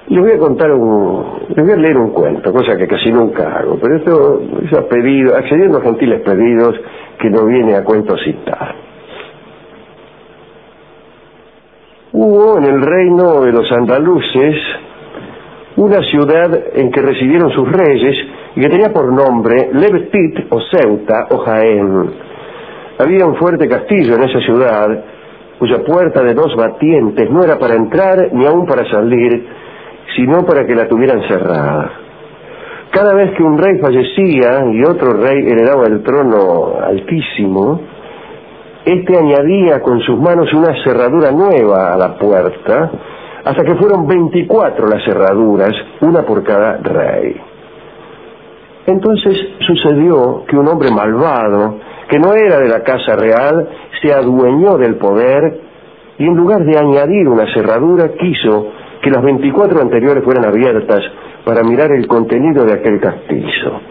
Les voy a leer un cuento, cosa que casi nunca hago, pero esto es accediendo a gentiles pedidos que no viene a cuento citar. Hubo en el reino de los andaluces una ciudad en que residieron sus reyes y que tenía por nombre Levetit o Ceuta o Jaén. Había un fuerte castillo en esa ciudad cuya puerta de 2 batientes no era para entrar ni aún para salir, sino para que la tuvieran cerrada. Cada vez que un rey fallecía y otro rey heredaba el trono altísimo, este añadía con sus manos una cerradura nueva a la puerta, hasta que fueron 24 las cerraduras, una por cada rey. Entonces sucedió que un hombre malvado, que no era de la casa real, se adueñó del poder y en lugar de añadir una cerradura, quiso que las 24 anteriores fueran abiertas para mirar el contenido de aquel castillo.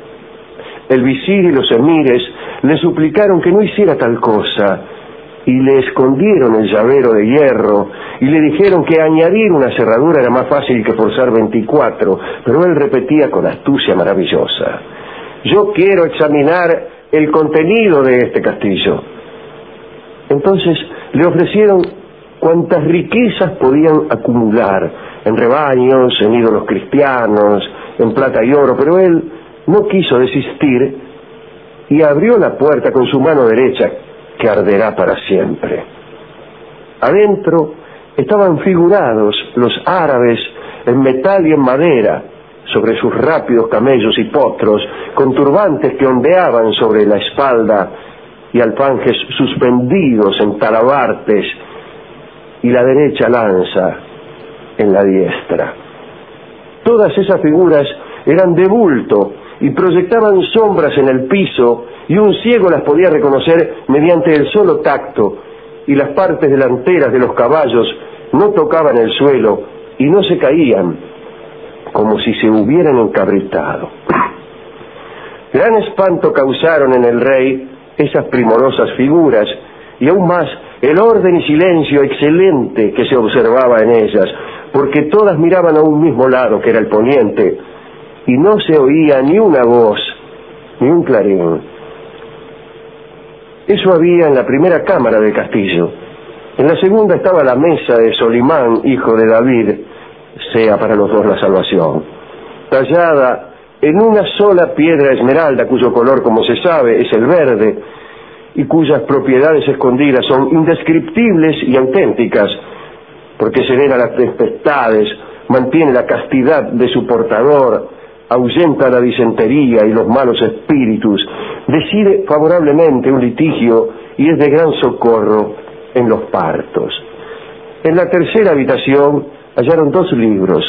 El visir y los emires le suplicaron que no hiciera tal cosa y le escondieron el llavero de hierro y le dijeron que añadir una cerradura era más fácil que forzar 24, pero él repetía con astucia maravillosa: yo quiero examinar el contenido de este castillo. Entonces le ofrecieron cuantas riquezas podían acumular, en rebaños, en ídolos cristianos, en plata y oro, pero él no quiso desistir y abrió la puerta con su mano derecha, que arderá para siempre. Adentro estaban figurados los árabes en metal y en madera, sobre sus rápidos camellos y potros, con turbantes que ondeaban sobre la espalda y alfanjes suspendidos en talabartes, y la derecha lanza en la diestra. Todas esas figuras eran de bulto y proyectaban sombras en el piso, y un ciego las podía reconocer mediante el solo tacto, y las partes delanteras de los caballos no tocaban el suelo y no se caían, como si se hubieran encabritado. Gran espanto causaron en el rey esas primorosas figuras, y aún más el orden y silencio excelente que se observaba en ellas, porque todas miraban a un mismo lado, que era el poniente, y no se oía ni una voz, ni un clarín. Eso había en la primera cámara del castillo. En la segunda estaba la mesa de Solimán, hijo de David, sea para los dos la salvación, tallada en una sola piedra esmeralda, cuyo color, como se sabe, es el verde, y cuyas propiedades escondidas son indescriptibles y auténticas, porque serena las tempestades, mantiene la castidad de su portador, ahuyenta la disentería y los malos espíritus, decide favorablemente un litigio y es de gran socorro en los partos. En la tercera habitación hallaron 2 libros.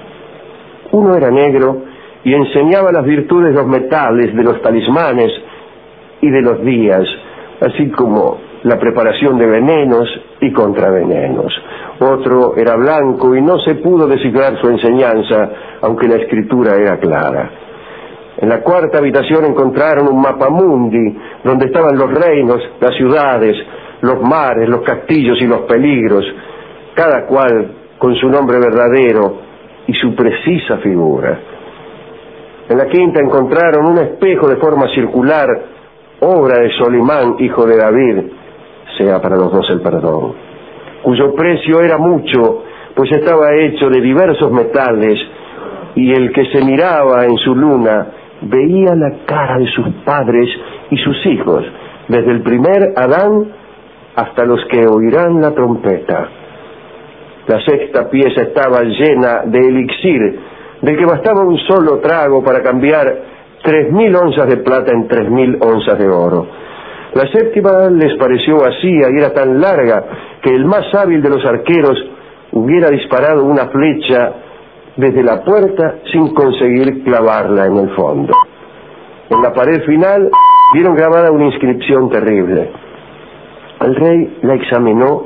Uno era negro y enseñaba las virtudes de los metales, de los talismanes y de los días, así como la preparación de venenos y contravenenos. Otro era blanco y no se pudo descifrar su enseñanza, aunque la escritura era clara. En la cuarta habitación encontraron un mapamundi, donde estaban los reinos, las ciudades, los mares, los castillos y los peligros, cada cual con su nombre verdadero y su precisa figura. En la quinta encontraron un espejo de forma circular, obra de Solimán, hijo de David, sea para los dos el perdón, cuyo precio era mucho, pues estaba hecho de diversos metales, y el que se miraba en su luna veía la cara de sus padres y sus hijos, desde el primer Adán hasta los que oirán la trompeta. La sexta pieza estaba llena de elixir, del que bastaba un solo trago para cambiar 3.000 onzas de plata en 3.000 onzas de oro. La séptima les pareció vacía y era tan larga que el más hábil de los arqueros hubiera disparado una flecha desde la puerta sin conseguir clavarla en el fondo. En la pared final vieron grabada una inscripción terrible. El rey la examinó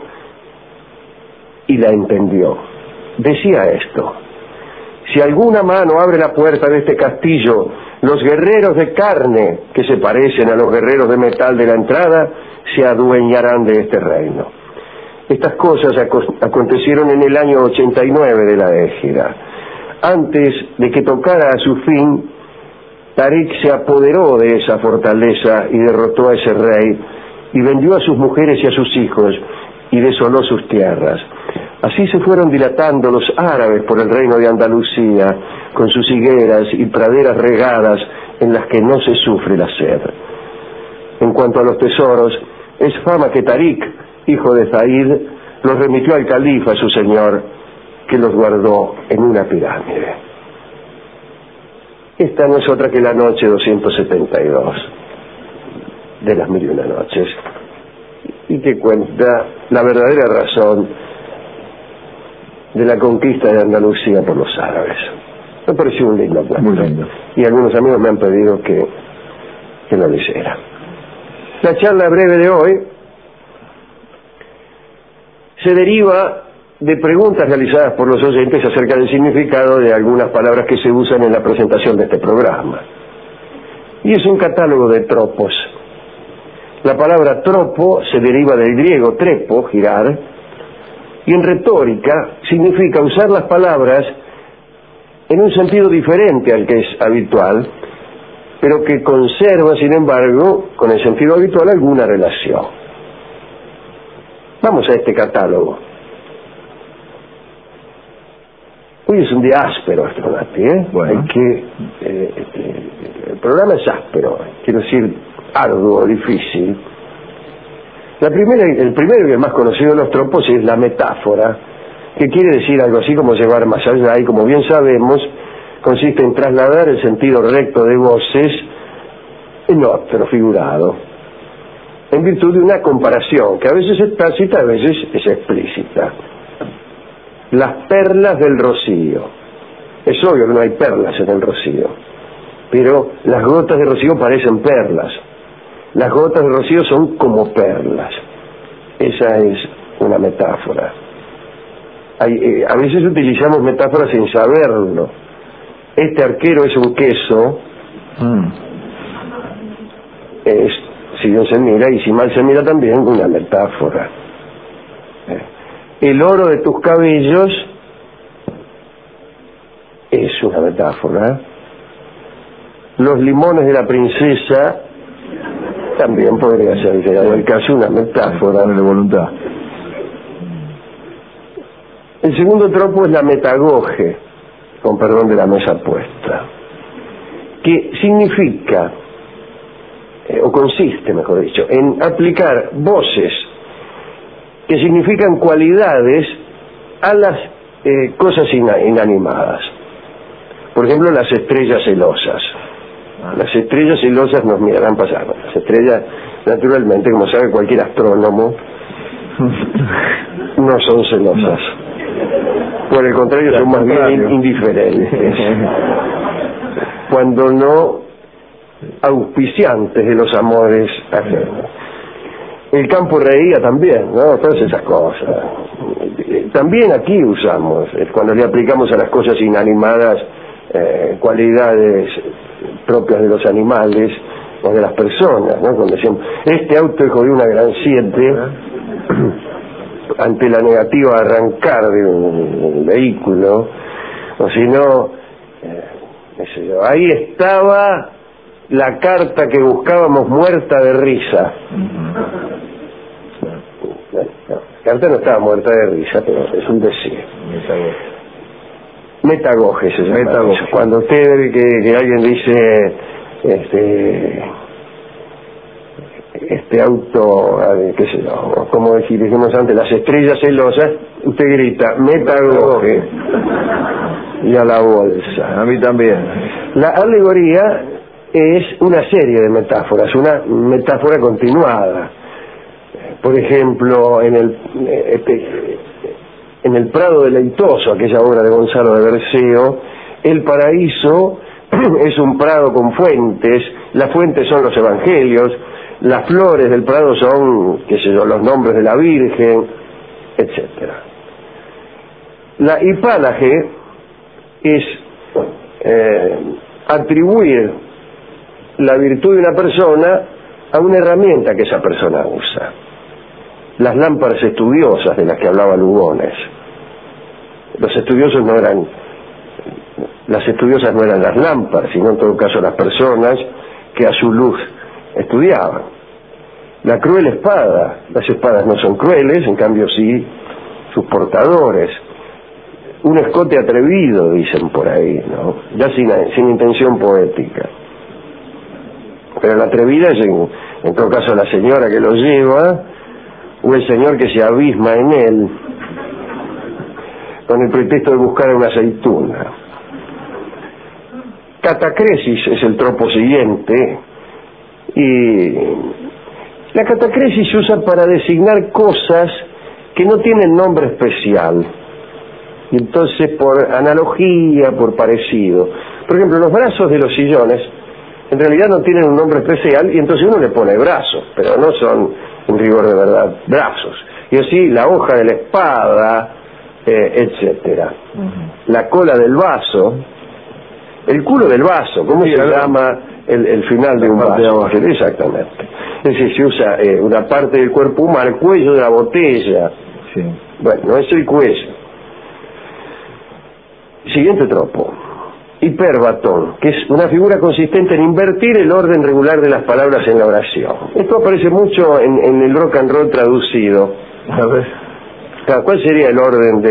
y la entendió. Decía esto: si alguna mano abre la puerta de este castillo, los guerreros de carne, que se parecen a los guerreros de metal de la entrada, se adueñarán de este reino. Estas cosas acontecieron en el año 89 de la Égira. Antes de que tocara a su fin, Tarik se apoderó de esa fortaleza y derrotó a ese rey, y vendió a sus mujeres y a sus hijos, y desoló sus tierras. Así se fueron dilatando los árabes por el reino de Andalucía, con sus higueras y praderas regadas en las que no se sufre la sed. En cuanto a los tesoros, es fama que Tarik, hijo de Zaid, los remitió al califa, su señor, que los guardó en una pirámide. Esta no es otra que la noche 272 de las 1001 noches, y que cuenta la verdadera razón de la conquista de Andalucía por los árabes. Me pareció un lindo cuento. Muy lindo. Y algunos amigos me han pedido que lo leyera. La charla breve de hoy se deriva de preguntas realizadas por los oyentes acerca del significado de algunas palabras que se usan en la presentación de este programa. Y es un catálogo de tropos. La palabra tropo se deriva del griego trepo, girar, y en retórica significa usar las palabras en un sentido diferente al que es habitual, pero que conserva, sin embargo, con el sentido habitual alguna relación. Vamos a este catálogo. Hoy es un día áspero, Astronauti, ¿eh? Bueno. El programa es áspero, quiero decir, arduo, difícil. El primero y el más conocido de los tropos es la metáfora, que quiere decir algo así como llevar más allá, y como bien sabemos, consiste en trasladar el sentido recto de voces en otro, figurado, en virtud de una comparación, que a veces es tácita, a veces es explícita. Las perlas del rocío. Es obvio que no hay perlas en el rocío, pero las gotas de rocío parecen perlas. Las gotas de rocío son como perlas. Esa es una metáfora. A veces utilizamos metáforas sin saberlo. Este arquero es un queso. Es, si bien se mira y si mal se mira, también una metáfora. El oro de tus cabellos es una metáfora. Los limones de la princesa también podría ser, en el caso, una metáfora de voluntad. El segundo tropo es la metagoge, con perdón de la mesa puesta, que significa, o consiste, mejor dicho, en aplicar voces que significan cualidades a las cosas inanimadas. Por ejemplo, las estrellas celosas. Las estrellas celosas nos mirarán pasar. Las estrellas, naturalmente, como sabe cualquier astrónomo, no son celosas. Por el contrario, son más bien indiferentes. Cuando no auspiciantes de los amores ajenos. El campo reía también, ¿no? Todas esas cosas. También aquí usamos, cuando le aplicamos a las cosas inanimadas, cualidades propias de los animales o de las personas, ¿no? Cuando decimos, este auto hijo de una gran 7, ante la negativa a arrancar de un vehículo, o si no, qué sé yo, ahí estaba la carta que buscábamos muerta de risa. La carta no estaba muerta de risa, pero es un decir. Metagoge se llama. Metagoge. Cuando usted ve que alguien dice este auto, qué sé yo, como dijimos antes, las estrellas celosas, usted grita metagoge y a la bolsa. A mí también. La alegoría es una serie de metáforas, una metáfora continuada. Por ejemplo, en el Prado deleitoso, aquella obra de Gonzalo de Berceo, el paraíso es un prado con fuentes, las fuentes son los evangelios, las flores del prado son, qué sé yo, los nombres de la Virgen, etcétera. La hipálaje es atribuir la virtud de una persona a una herramienta que esa persona usa. las lámparas estudiosas de las que hablaba Lugones. Los estudiosos no eran, las estudiosas no eran las lámparas, sino en todo caso las personas que a su luz estudiaban. La cruel espada, las espadas no son crueles, en cambio sí sus portadores. Un escote atrevido, dicen por ahí, ¿no? Ya sin intención poética. Pero la atrevida es en todo caso la señora que lo lleva, o el señor que se abisma en él con el pretexto de buscar una aceituna. Catacresis es el tropo siguiente, y la catacresis se usa para designar cosas que no tienen nombre especial, y entonces por analogía, por parecido. Por ejemplo, los brazos de los sillones en realidad no tienen un nombre especial, y entonces uno le pone brazos, pero no son en rigor de verdad brazos. Y así la hoja de la espada, etcétera. La cola del vaso, el culo del vaso, ¿cómo se llama el final de un vaso? Exactamente. Es decir, se usa una parte del cuerpo humano, el cuello de la botella. Sí. Bueno, no es el cuello. Siguiente tropo. Hiperbatón, que es una figura consistente en invertir el orden regular de las palabras en la oración. Esto aparece mucho en el rock and roll traducido. A ver. ¿Cuál sería el orden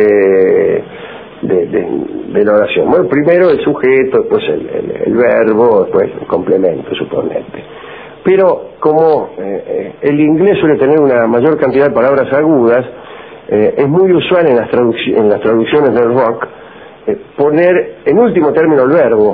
de la oración? Bueno, primero el sujeto, después el verbo, después el complemento, suponete. Pero como el inglés suele tener una mayor cantidad de palabras agudas, es muy usual en las traducciones del rock poner en último término el verbo.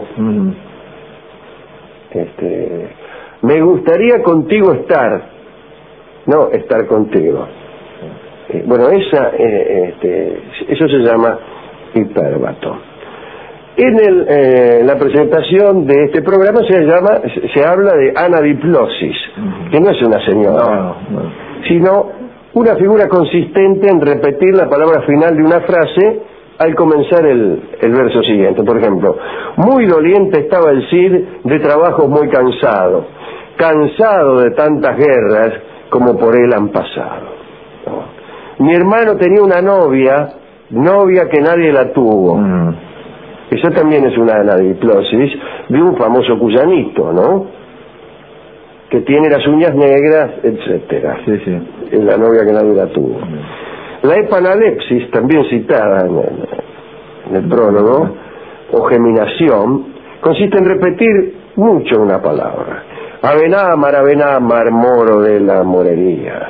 Me gustaría contigo estar, no estar contigo. Bueno, eso se llama hiperbatón. En la presentación de este programa se habla de anadiplosis, que no es una señora, sino una figura consistente en repetir la palabra final de una frase al comenzar el verso siguiente. Por ejemplo, muy doliente estaba el Cid, de trabajos muy cansado de tantas guerras como por él han pasado. Mi hermano tenía una novia que nadie la tuvo. Eso también es una anadiplosis de un famoso cuyanito, ¿no? Que tiene las uñas negras, etcétera. Sí, sí. Es la novia que nadie la tuvo. La epanalepsis, también citada en el prólogo, o geminación, consiste en repetir mucho una palabra. Abenámar, moro de la morería.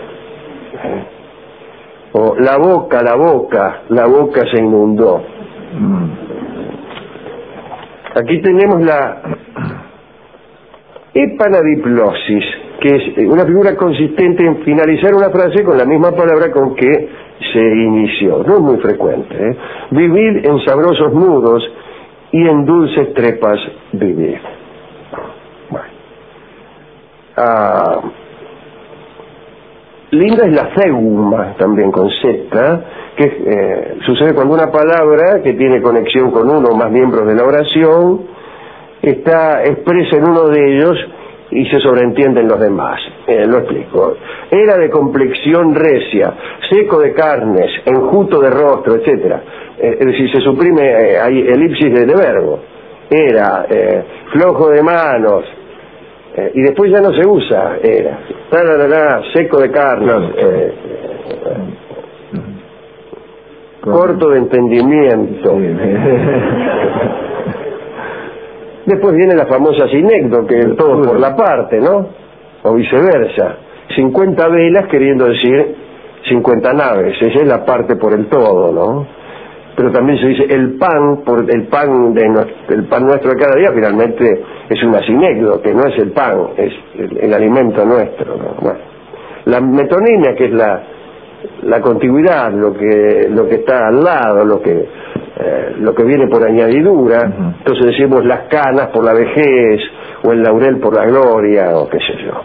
O la boca se inundó. Aquí tenemos la epanadiplosis, que es una figura consistente en finalizar una frase con la misma palabra con que se inició. No es muy frecuente. Vivir en sabrosos nudos y en dulces trepas vivir. Bueno. Linda es la zeugma, también con Z, que sucede cuando una palabra que tiene conexión con uno o más miembros de la oración está expresa en uno de ellos y se sobreentienden los demás. Lo explico. Era de complexión recia, seco de carnes, enjuto de rostro, etcétera. Es decir, se suprime, hay elipsis de verbo. Era flojo de manos, y después ya no se usa, era seco de carnes, corto de entendimiento. Después viene la famosa sinécdoque, todo por la parte, ¿no? O viceversa. 50 velas queriendo decir 50 naves. Esa es la parte por el todo, ¿no? Pero también se dice el pan nuestro de cada día, finalmente es una sinécdoque, no es el pan, es el alimento nuestro, ¿no? Bueno. La metonimia, que es la contigüidad, lo que está al lado, lo que viene por añadidura. Entonces decimos las canas por la vejez, o el laurel por la gloria, o qué sé yo.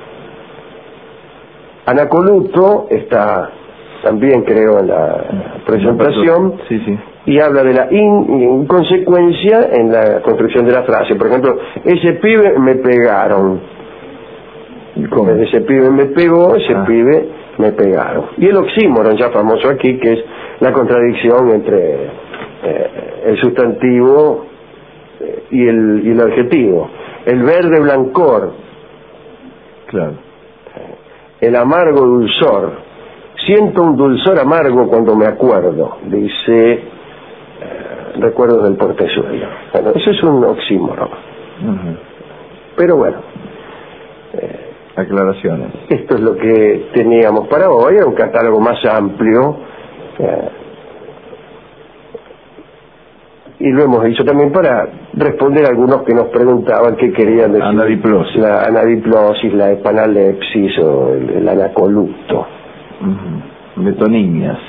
Anacoluto está también, creo, en la presentación, sí. Y habla de la inconsecuencia en la construcción de la frase. Por ejemplo, ese pibe me pegaron. Ese pibe me pegó, ese pibe me pegaron. Y el oxímoron, ya famoso aquí, que es la contradicción entre el sustantivo y el adjetivo. El verde blancor, claro. El amargo dulzor. Siento un dulzor amargo cuando me acuerdo, dice Recuerdos del Portezuelo. Bueno, eso es un oxímoron. Pero bueno, aclaraciones. Esto es lo que teníamos para hoy, un catálogo más amplio. Y lo hemos hecho también para responder a algunos que nos preguntaban qué querían decir. Anadiplosis. La anadiplosis, la epanalepsis o el anacoluto. Metonimias.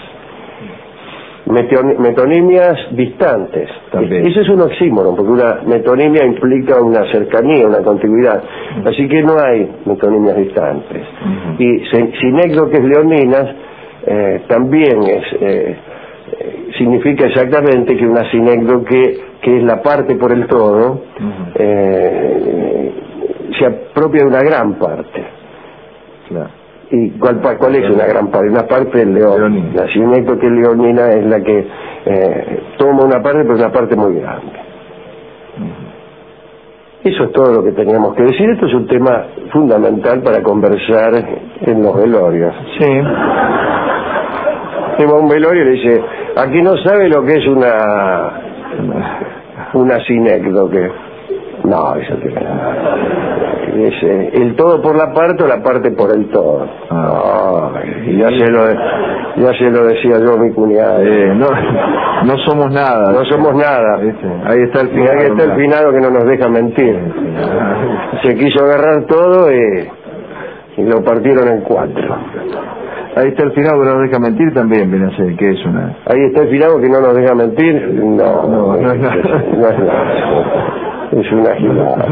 Metonimias distantes. También. Ese es un oxímoron, porque una metonimia implica una cercanía, una contiguidad. Así que no hay metonimias distantes. Y sinécdoques leoninas también significa exactamente que una sinécdoque, que es la parte por el todo, se apropia de una gran parte. Claro. ¿Y cuál es una gran parte? Una parte del león. Leonina. La sinécdoque leonina es la que toma una parte, pero una parte muy grande. Eso es todo lo que teníamos que decir. Esto es un tema fundamental para conversar en los velorios. Sí. Se va a un velorio y le dice, aquí no sabe lo que es una sinécdoque. No, eso es el todo por la parte o la parte por el todo. Y ya se lo decía yo a mi cuñado. No somos nada. No somos nada. Ahí está el finado. Ahí está el finado que no nos deja mentir. Se quiso agarrar todo y lo partieron en 4. Ahí está el finado que no nos deja mentir también, viene a ser, que es una... Ahí está el finado que no nos deja mentir. No es nada. No es nada. Es una gilada.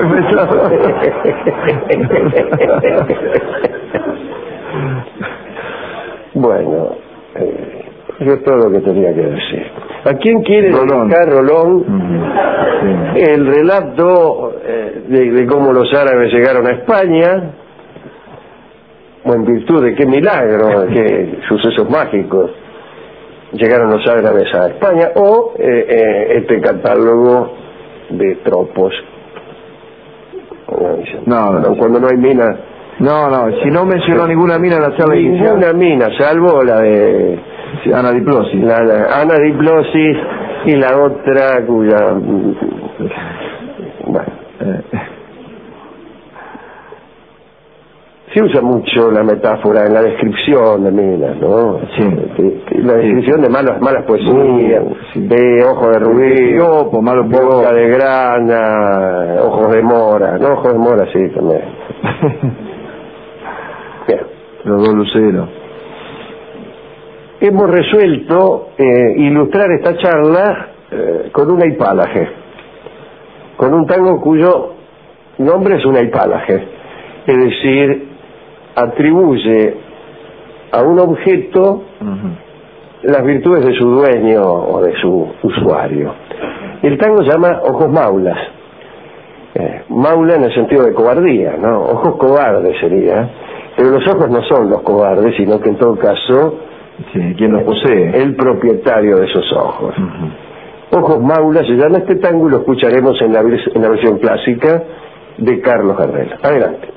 Bueno, eso es todo lo que tenía que decir. ¿A quién quiere dedicar, Rolón, el relato de cómo los árabes llegaron a España? O en virtud de qué milagro, de qué sucesos mágicos llegaron los árabes a España, o este catálogo de tropos. No, cuando no hay mina. No, si no mencionó ninguna mina en la charla inicial. Ninguna mina, salvo la de anadiplosis. La anadiplosis y la otra cuya... Bueno. Se usa mucho la metáfora en la descripción de minas, ¿no? Sí. La descripción de malas poesías, de ojos de rubí, boca de grana, ojos de mora. No, ojos de mora sí también. Bien. Los dos luceros. Hemos resuelto ilustrar esta charla con una hipálaje, con un tango cuyo nombre es una hipálaje, es decir, atribuye a un objeto las virtudes de su dueño o de su usuario. El tango se llama Ojos Maulas. Maula en el sentido de cobardía, ¿no? Ojos cobardes sería, pero los ojos no son los cobardes, sino que en todo caso quien los posee, el propietario de esos ojos. Ojos Maulas se llama este tango y lo escucharemos en la versión clásica de Carlos Gardel. Adelante.